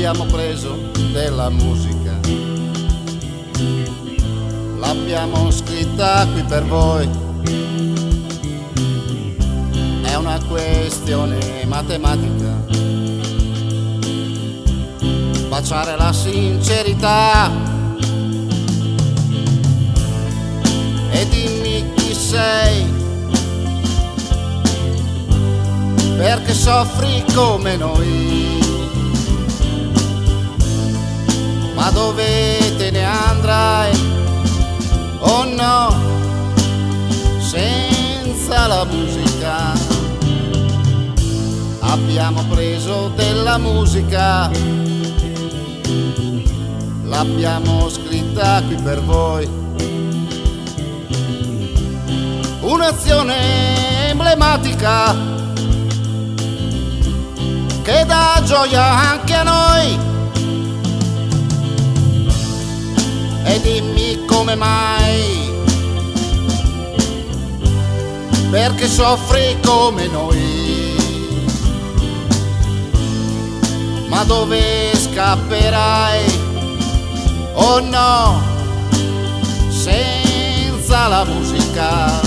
Abbiamo preso della musica, l'abbiamo scritta qui per voi. È una questione matematica, baciare la sincerità. E dimmi chi sei, perché soffri come noi. Ma dove te ne andrai? Oh no, senza la musica. Abbiamo preso della musica, l'abbiamo scritta qui per voi. Un'azione emblematica che dà gioia anche a noi. E dimmi come mai, perché soffri come noi. Ma dove scapperai? Oh no, senza la musica.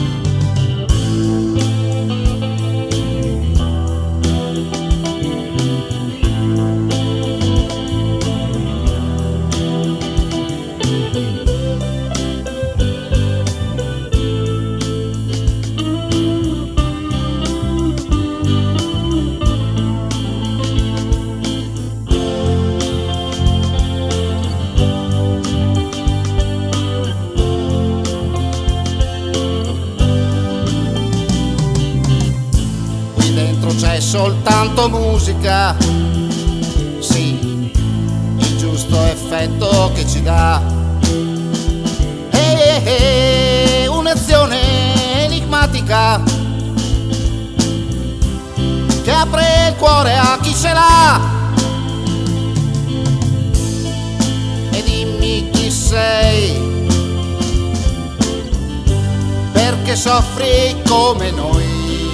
C'è soltanto musica, sì, il giusto effetto che ci dà. Un'azione enigmatica che apre il cuore a chi ce l'ha. E dimmi chi sei, perché soffri come noi.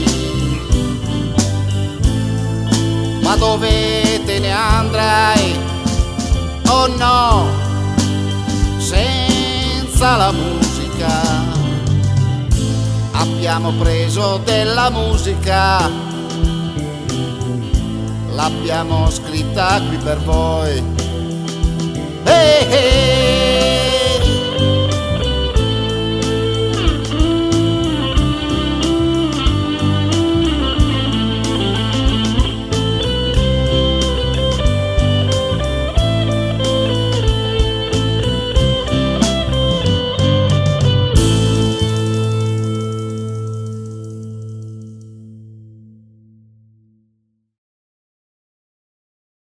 Ma dove te ne andrai? Oh no, senza la musica. Abbiamo preso della musica, l'abbiamo scritta qui per voi.